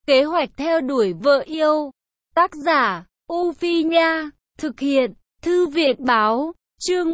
Kế hoạch theo đuổi vợ yêu. Tác giả, U Phi Nha. Thực hiện, Thư viện Báo. Chương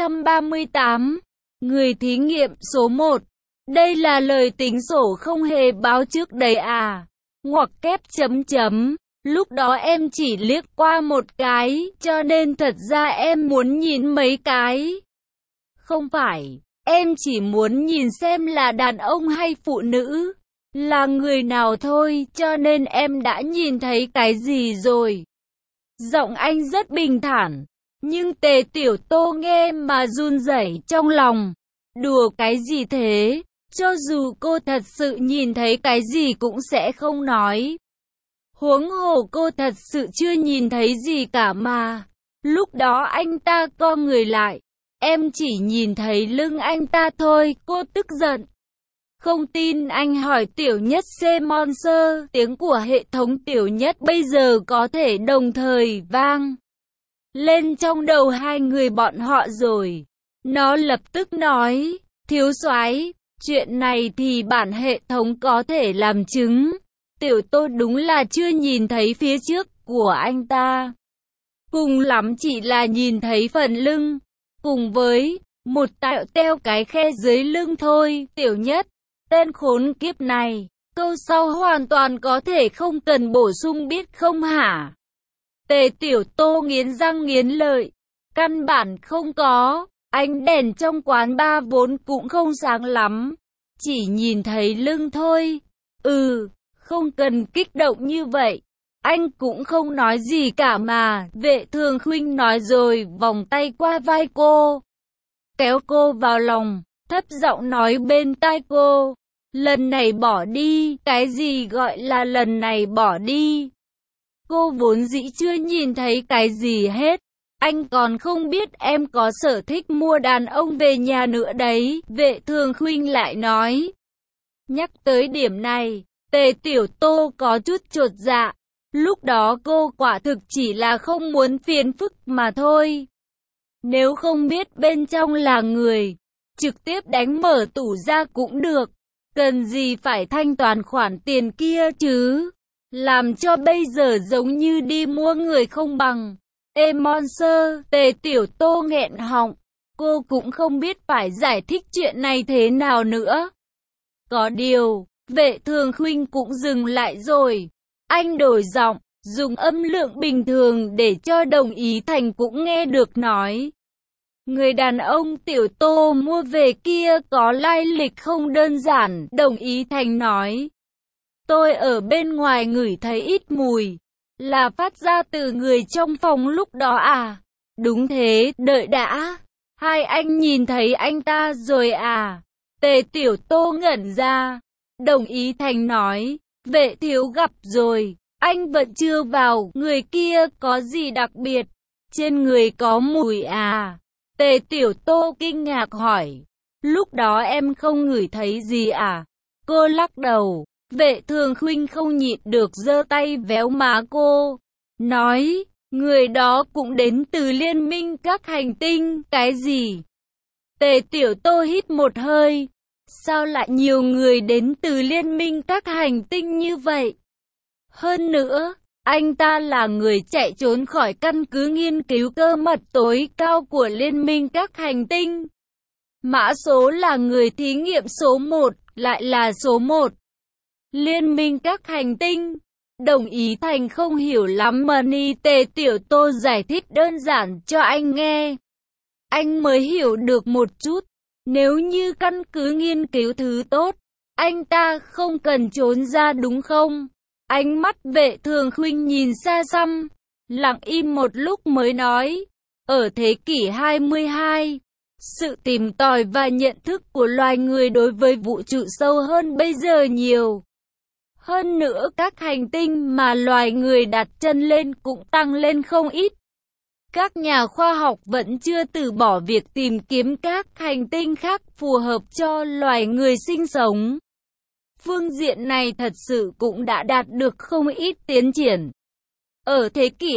838. Người thí nghiệm số 1. Đây là lời tính sổ không hề báo trước đấy à? Ngoặc kép chấm chấm. Lúc đó em chỉ liếc qua một cái, cho nên thật ra em muốn nhìn mấy cái. Không phải, em chỉ muốn nhìn xem là đàn ông hay phụ nữ, là người nào thôi, cho nên em đã nhìn thấy cái gì rồi. Giọng anh rất bình thản, nhưng Tề Tiểu Tô nghe mà run rẩy trong lòng. Đùa cái gì thế? Cho dù cô thật sự nhìn thấy cái gì cũng sẽ không nói. Huống hồ cô thật sự chưa nhìn thấy gì cả mà. Lúc đó anh ta co người lại. Em chỉ nhìn thấy lưng anh ta thôi, cô tức giận. Không tin anh hỏi Tiểu Nhất C-Monster, tiếng của hệ thống Tiểu Nhất bây giờ có thể đồng thời vang lên trong đầu hai người bọn họ rồi. Nó lập tức nói, thiếu soái, chuyện này thì bản hệ thống có thể làm chứng. Tiểu Tô đúng là chưa nhìn thấy phía trước của anh ta. Cùng lắm chỉ là nhìn thấy phần lưng, cùng với một tạo teo cái khe dưới lưng thôi. Tiểu Nhất, tên khốn kiếp này, câu sau hoàn toàn có thể không cần bổ sung biết không hả? Tề Tiểu Tô nghiến răng nghiến lợi, căn bản không có, ánh đèn trong quán bar vốn cũng không sáng lắm, chỉ nhìn thấy lưng thôi. Không cần kích động như vậy, anh cũng không nói gì cả mà. Vệ Thường Khuynh nói rồi vòng tay qua vai cô, kéo cô vào lòng, thấp giọng nói bên tai cô, lần này bỏ đi. Cái gì gọi là lần này bỏ đi? Cô vốn dĩ chưa nhìn thấy cái gì hết. Anh còn không biết em có sở thích mua đàn ông về nhà nữa đấy. Vệ Thường Khuynh lại nói. Nhắc tới điểm này, Tề Tiểu Tô có chút chột dạ. Lúc đó cô quả thực chỉ là không muốn phiền phức mà thôi. Nếu không biết bên trong là người, trực tiếp đánh mở tủ ra cũng được. Cần gì phải thanh toán khoản tiền kia chứ? Làm cho bây giờ giống như đi mua người không bằng. Ê Monster, Tề Tiểu Tô nghẹn họng. Cô cũng không biết phải giải thích chuyện này thế nào nữa. Có điều, Vệ Thường Khuynh cũng dừng lại rồi. Anh đổi giọng, dùng âm lượng bình thường để cho Đồng Ý Thành cũng nghe được nói. Người đàn ông Tiểu Tô mua về kia có lai lịch không đơn giản. Đồng Ý Thành nói. Tôi ở bên ngoài ngửi thấy ít mùi, là phát ra từ người trong phòng lúc đó à? Đúng thế, đợi đã. Hai anh nhìn thấy anh ta rồi à? Tề Tiểu Tô ngẩn ra. Đồng Ý Thành nói, Vệ thiếu gặp rồi, anh vẫn chưa vào. Người kia có gì đặc biệt? Trên người có mùi à? Tề Tiểu Tô kinh ngạc hỏi, lúc đó em không ngửi thấy gì à? Cô lắc đầu. Vệ Thường Khuynh không nhịn được giơ tay véo má cô, nói, người đó cũng đến từ Liên minh các hành tinh. Cái gì? Tề Tiểu Tô hít một hơi, sao lại nhiều người đến từ Liên minh các hành tinh như vậy? Hơn nữa, anh ta là người chạy trốn khỏi căn cứ nghiên cứu cơ mật tối cao của Liên minh các hành tinh. Mã số là người thí nghiệm số 1, lại là số 1. Liên minh các hành tinh. Đồng Ý Thành không hiểu lắm mà ni Tề Tiểu Tô giải thích đơn giản cho anh nghe. Anh mới hiểu được một chút. Nếu như căn cứ nghiên cứu thứ tốt, anh ta không cần trốn ra đúng không? Ánh mắt Vệ Thường Khuynh nhìn xa xăm, lặng im một lúc mới nói. Ở thế kỷ 22, sự tìm tòi và nhận thức của loài người đối với vũ trụ sâu hơn bây giờ nhiều. Hơn nữa các hành tinh mà loài người đặt chân lên cũng tăng lên không ít. Các nhà khoa học vẫn chưa từ bỏ việc tìm kiếm các hành tinh khác phù hợp cho loài người sinh sống. Phương diện này thật sự cũng đã đạt được không ít tiến triển. Ở thế kỷ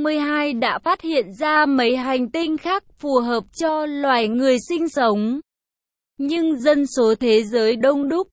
22 đã phát hiện ra mấy hành tinh khác phù hợp cho loài người sinh sống. Nhưng dân số thế giới đông đúc,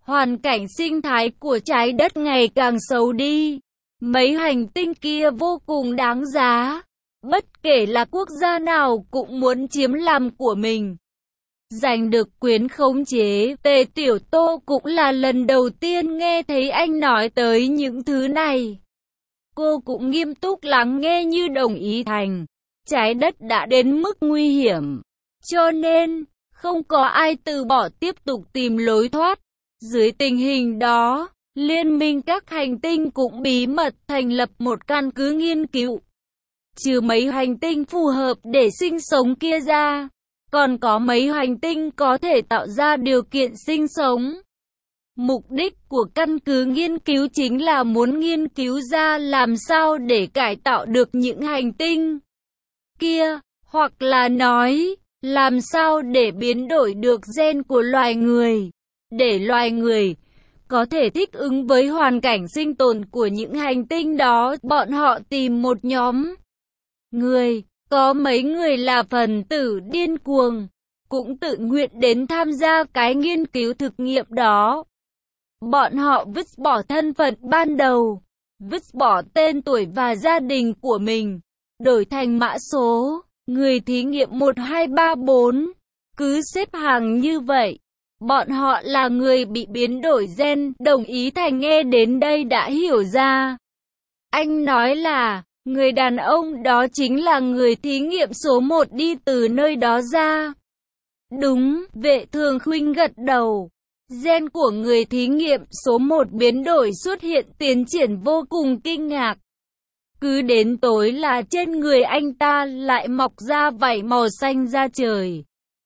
hoàn cảnh sinh thái của trái đất ngày càng xấu đi. Mấy hành tinh kia vô cùng đáng giá. Bất kể là quốc gia nào cũng muốn chiếm làm của mình. Giành được quyền khống chế, Tề Tiểu Tô cũng là lần đầu tiên nghe thấy anh nói tới những thứ này. Cô cũng nghiêm túc lắng nghe như đồng ý thành. Trái đất đã đến mức nguy hiểm. Cho nên, không có ai từ bỏ tiếp tục tìm lối thoát. Dưới tình hình đó, Liên minh các hành tinh cũng bí mật thành lập một căn cứ nghiên cứu. Trừ mấy hành tinh phù hợp để sinh sống kia ra, còn có mấy hành tinh có thể tạo ra điều kiện sinh sống. Mục đích của căn cứ nghiên cứu chính là muốn nghiên cứu ra làm sao để cải tạo được những hành tinh kia, hoặc là nói, làm sao để biến đổi được gen của loài người, để loài người có thể thích ứng với hoàn cảnh sinh tồn của những hành tinh đó. Bọn họ tìm một nhóm người, có mấy người là phần tử điên cuồng, cũng tự nguyện đến tham gia cái nghiên cứu thực nghiệm đó. Bọn họ vứt bỏ thân phận ban đầu, vứt bỏ tên tuổi và gia đình của mình, đổi thành mã số, người thí nghiệm 1, 2, 3, 4, cứ xếp hàng như vậy. Bọn họ là người bị biến đổi gen. Đồng ý Thành nghe đến đây đã hiểu ra. Anh nói là, người đàn ông đó chính là người thí nghiệm số 1 đi từ nơi đó ra. Đúng, Vệ Thường Khuynh gật đầu. Gen của người thí nghiệm số 1 biến đổi xuất hiện tiến triển vô cùng kinh ngạc. Cứ đến tối là trên người anh ta lại mọc ra vảy màu xanh da trời.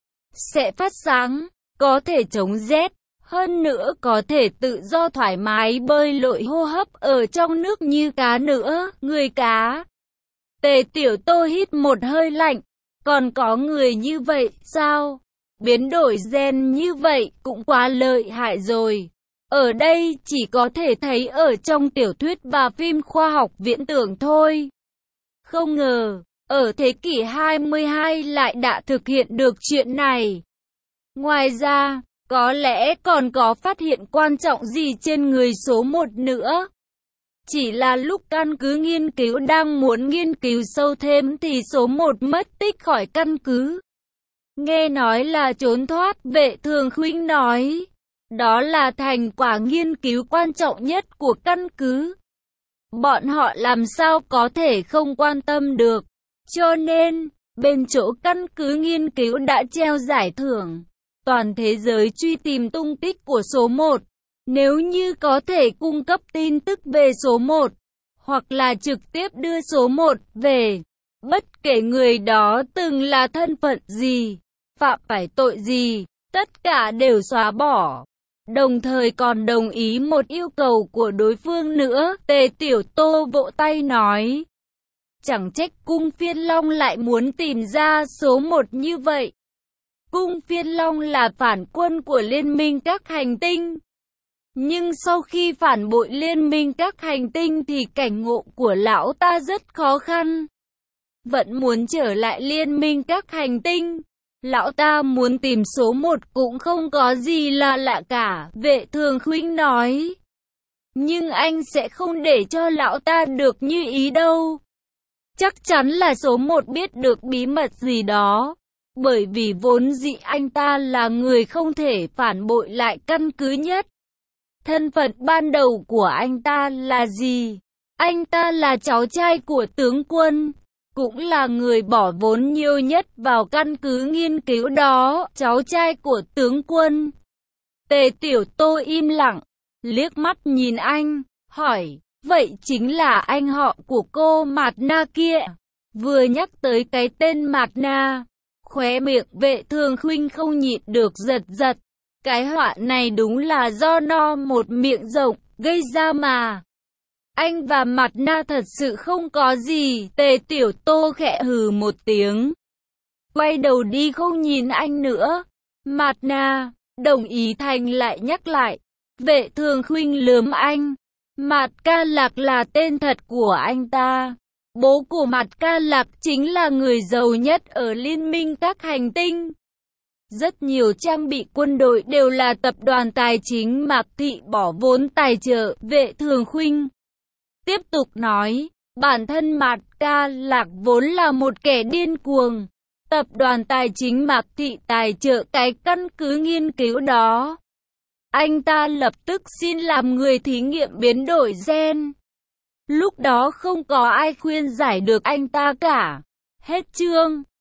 Sẽ phát sáng, có thể chống rét, hơn nữa có thể tự do thoải mái bơi lội hô hấp ở trong nước như cá nữa. Người cá. Tề Tiểu Tô hít một hơi lạnh. Còn có người như vậy sao? Biến đổi gen như vậy cũng quá lợi hại rồi. Ở đây chỉ có thể thấy ở trong tiểu thuyết và phim khoa học viễn tưởng thôi. Không ngờ, ở thế kỷ 22 lại đã thực hiện được chuyện này. Ngoài ra, có lẽ còn có phát hiện quan trọng gì trên người số 1 nữa. Chỉ là lúc căn cứ nghiên cứu đang muốn nghiên cứu sâu thêm thì số 1 mất tích khỏi căn cứ. Nghe nói là trốn thoát, Vệ Thường Khuynh nói. Đó là thành quả nghiên cứu quan trọng nhất của căn cứ. Bọn họ làm sao có thể không quan tâm được. Cho nên, bên chỗ căn cứ nghiên cứu đã treo giải thưởng. Toàn thế giới truy tìm tung tích của số 1. Nếu như có thể cung cấp tin tức về số 1, hoặc là trực tiếp đưa số 1 về, bất kể người đó từng là thân phận gì, phạm phải tội gì, tất cả đều xóa bỏ. Đồng thời còn đồng ý một yêu cầu của đối phương nữa. Tề Tiểu Tô vỗ tay nói. Chẳng trách Cung Phiên Long lại muốn tìm ra số 1 như vậy. Cung Phiên Long là phản quân của Liên minh các hành tinh. Nhưng sau khi phản bội Liên minh các hành tinh thì cảnh ngộ của lão ta rất khó khăn. Vẫn muốn trở lại Liên minh các hành tinh. Lão ta muốn tìm số 1 cũng không có gì là lạ cả, Vệ Thường Khuynh nói. Nhưng anh sẽ không để cho lão ta được như ý đâu. Chắc chắn là số 1 biết được bí mật gì đó. Bởi vì vốn dĩ anh ta là người không thể phản bội lại căn cứ nhất. Thân phận ban đầu của anh ta là gì? Anh ta là cháu trai của tướng quân. Cũng là người bỏ vốn nhiều nhất vào căn cứ nghiên cứu đó, cháu trai của tướng quân. Tề Tiểu Tô im lặng, liếc mắt nhìn anh, hỏi, vậy chính là anh họ của cô Mạt Na kia? Vừa nhắc tới cái tên Mạt Na, khóe miệng Vệ Thường Khuynh không nhịn được giật giật. Cái họa này đúng là do no một miệng rộng gây ra mà. Anh và Mạt Na thật sự không có gì. Tề Tiểu Tô khẽ hừ một tiếng, quay đầu đi không nhìn anh nữa. Mạt Na, Đồng Ý Thành lại nhắc lại. Vệ Thường Khuynh lườm anh. Mạt Ca Lạc là tên thật của anh ta. Bố của Mạt Ca Lạc chính là người giàu nhất ở Liên minh các hành tinh. Rất nhiều trang bị quân đội đều là tập đoàn tài chính Mạc Thị bỏ vốn tài trợ. Vệ Thường Khuynh tiếp tục nói, bản thân Mạc Ca Lạc vốn là một kẻ điên cuồng. Tập đoàn tài chính Mạc Thị tài trợ cái căn cứ nghiên cứu đó. Anh ta lập tức xin làm người thí nghiệm biến đổi gen. Lúc đó không có ai khuyên giải được anh ta cả. Hết chương.